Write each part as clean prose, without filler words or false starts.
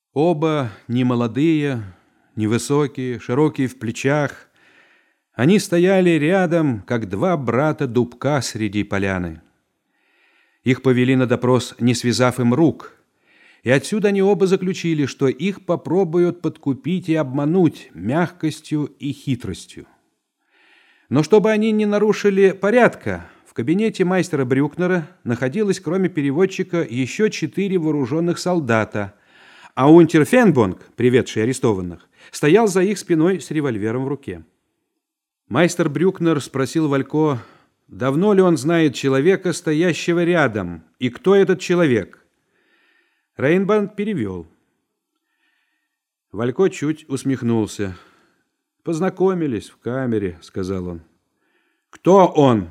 Оба немолодые, невысокие, широкие в плечах. Они стояли рядом, как два брата дубка среди поляны. Их повели на допрос, не связав им рук, и отсюда они оба заключили, что их попробуют подкупить и обмануть мягкостью и хитростью. Но чтобы они не нарушили порядка, в кабинете майстера Брюкнера находилось, кроме переводчика, еще 4 вооруженных солдата, а унтер-Фенбонг, приведший арестованных, стоял за их спиной с револьвером в руке. Майстер Брюкнер спросил Валько, давно ли он знает человека, стоящего рядом, и кто этот человек. Рейнбанд перевел. Валько чуть усмехнулся. «Познакомились в камере», — сказал он. «Кто он?»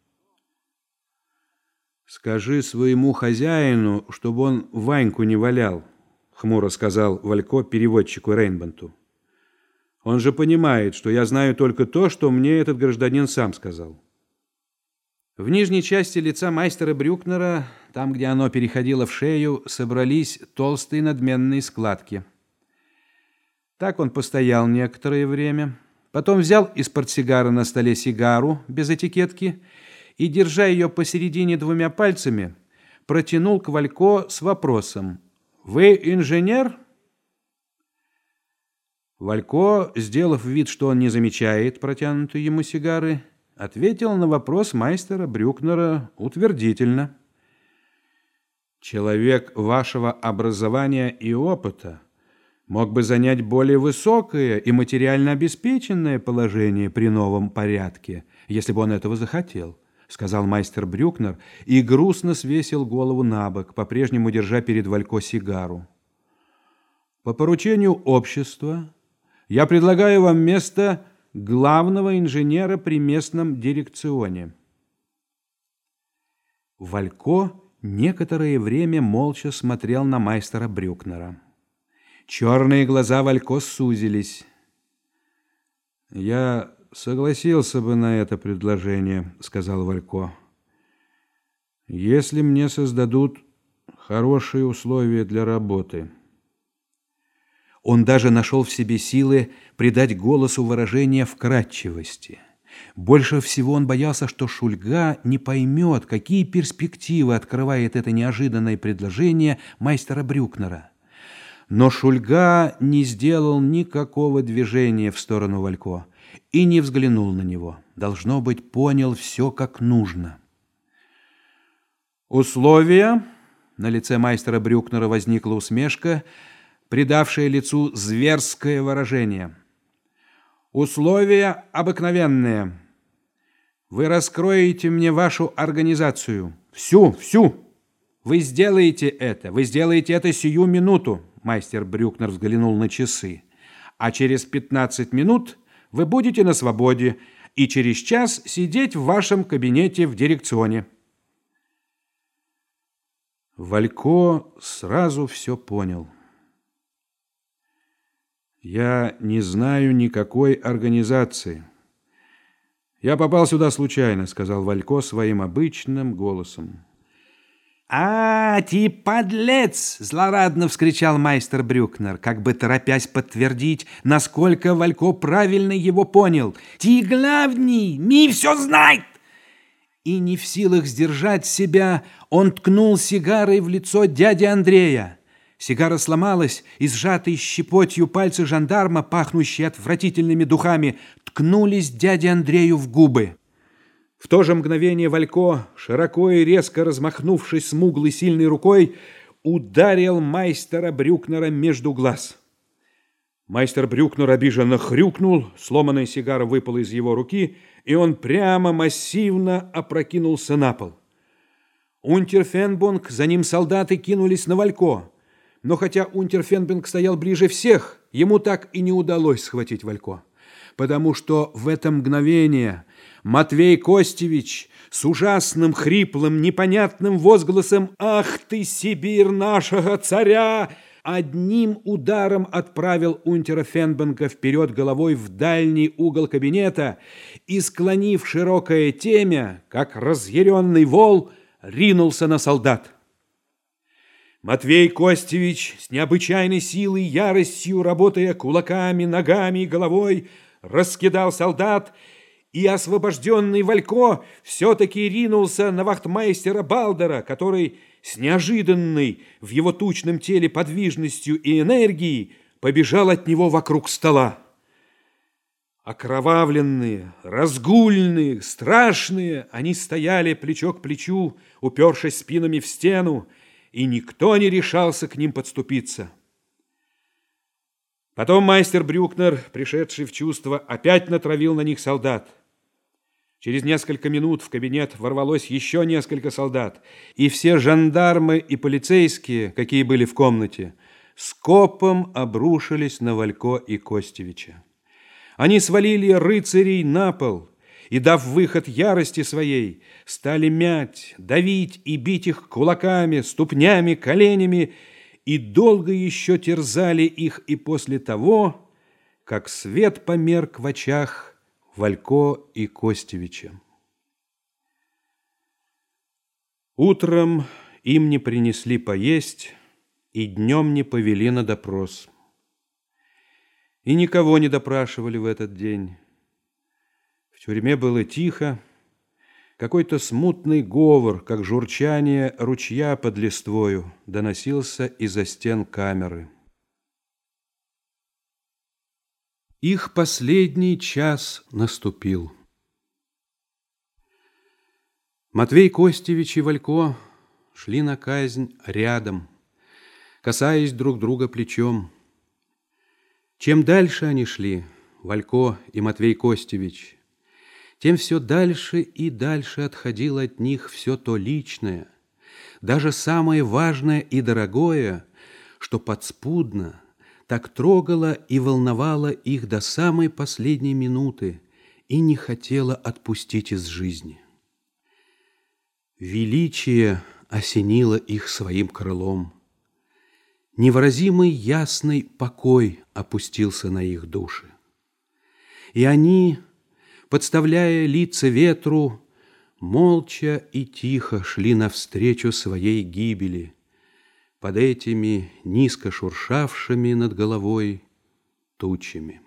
«Скажи своему хозяину, чтобы он Ваньку не валял», — хмуро сказал Валько переводчику Рейнбанту. «Он же понимает, что я знаю только то, что мне этот гражданин сам сказал». В нижней части лица майстера Брюкнера, там, где оно переходило в шею, собрались толстые надменные складки. Так он постоял некоторое время, потом взял из портсигара на столе сигару без этикетки и, держа ее посередине 2 пальцами, протянул к Валько с вопросом: «Вы инженер?» Валько, сделав вид, что он не замечает протянутой ему сигары, ответил на вопрос майстера Брюкнера утвердительно. «Человек вашего образования и опыта мог бы занять более высокое и материально обеспеченное положение при новом порядке, если бы он этого захотел», — сказал майстер Брюкнер и грустно свесил голову на бок, по-прежнему держа перед Валько сигару. «По поручению общества я предлагаю вам место главного инженера при местном дирекционе». Валько некоторое время молча смотрел на майстера Брюкнера. Черные глаза Валько сузились. «Я согласился бы на это предложение», — сказал Валько, «если мне создадут хорошие условия для работы». Он даже нашел в себе силы придать голосу выражение вкрадчивости. Больше всего он боялся, что Шульга не поймет, какие перспективы открывает это неожиданное предложение майстера Брюкнера. Но Шульга не сделал никакого движения в сторону Валько и не взглянул на него. Должно быть, понял все как нужно. «Условия?» На лице майстера Брюкнера возникла усмешка, придавшая лицу зверское выражение. «Условия обыкновенные. Вы раскроете мне вашу организацию. Всю. Вы сделаете это сию минуту». Майстер Брюкнер взглянул на часы. «А через 15 минут вы будете на свободе и через час сидеть в вашем кабинете в дирекционе». Валько сразу все понял. «Я не знаю никакой организации. Я попал сюда случайно», — сказал Валько своим обычным голосом. «А, ты подлец!» — злорадно вскричал майстер Брюкнер, как бы торопясь подтвердить, насколько Валько правильно его понял. «Ты главный, ми все знает!» И не в силах сдержать себя, он ткнул сигарой в лицо дяди Андрея. Сигара сломалась, и сжатые щепотью пальцы жандарма, пахнущие отвратительными духами, ткнулись дяде Андрею в губы. В то же мгновение Валько, широко и резко размахнувшись смуглой сильной рукой, ударил майстера Брюкнера между глаз. Майстер Брюкнер обиженно хрюкнул, сломанная сигара выпала из его руки, и он прямо массивно опрокинулся на пол. Унтер-Фенбонг, за ним солдаты кинулись на Валько. Но хотя унтер-Фенбонг стоял ближе всех, ему так и не удалось схватить Валько, потому что в это мгновение Матвей Костевич с ужасным хриплым, непонятным возгласом «Ах ты, Сибирь нашего царя!» одним ударом отправил унтера Фенбонга вперед головой в дальний угол кабинета и, склонив широкое темя, как разъяренный вол, ринулся на солдат. Матвей Костевич с необычайной силой и яростью, работая кулаками, ногами и головой, раскидал солдат, и освобожденный Валько все-таки ринулся на вахтмейстера Балдера, который с неожиданной в его тучном теле подвижностью и энергией побежал от него вокруг стола. Окровавленные, разгульные, страшные, они стояли плечо к плечу, упершись спинами в стену, и никто не решался к ним подступиться. Потом майстер Брюкнер, пришедший в чувство, опять натравил на них солдат. Через несколько минут в кабинет ворвалось еще несколько солдат, и все жандармы и полицейские, какие были в комнате, скопом обрушились на Валько и Костевича. Они свалили рыцарей на пол и, дав выход ярости своей, стали мять, давить и бить их кулаками, ступнями, коленями, и долго еще терзали их и после того, как свет померк в очах Валько и Костевича. Утром им не принесли поесть и днем не повели на допрос. И никого не допрашивали в этот день. В тюрьме было тихо, какой-то смутный говор, как журчание ручья под листвою, доносился из-за стен камеры. Их последний час наступил. Матвей Костевич и Валько шли на казнь рядом, касаясь друг друга плечом. Чем дальше они шли, Валько и Матвей Костевич, тем все дальше и дальше отходило от них все то личное, даже самое важное и дорогое, что подспудно так трогало и волновало их до самой последней минуты и не хотело отпустить из жизни. Величие осенило их своим крылом. Невыразимый ясный покой опустился на их души. И они, подставляя лица ветру, молча и тихо шли навстречу своей гибели под этими низко шуршавшими над головой тучами.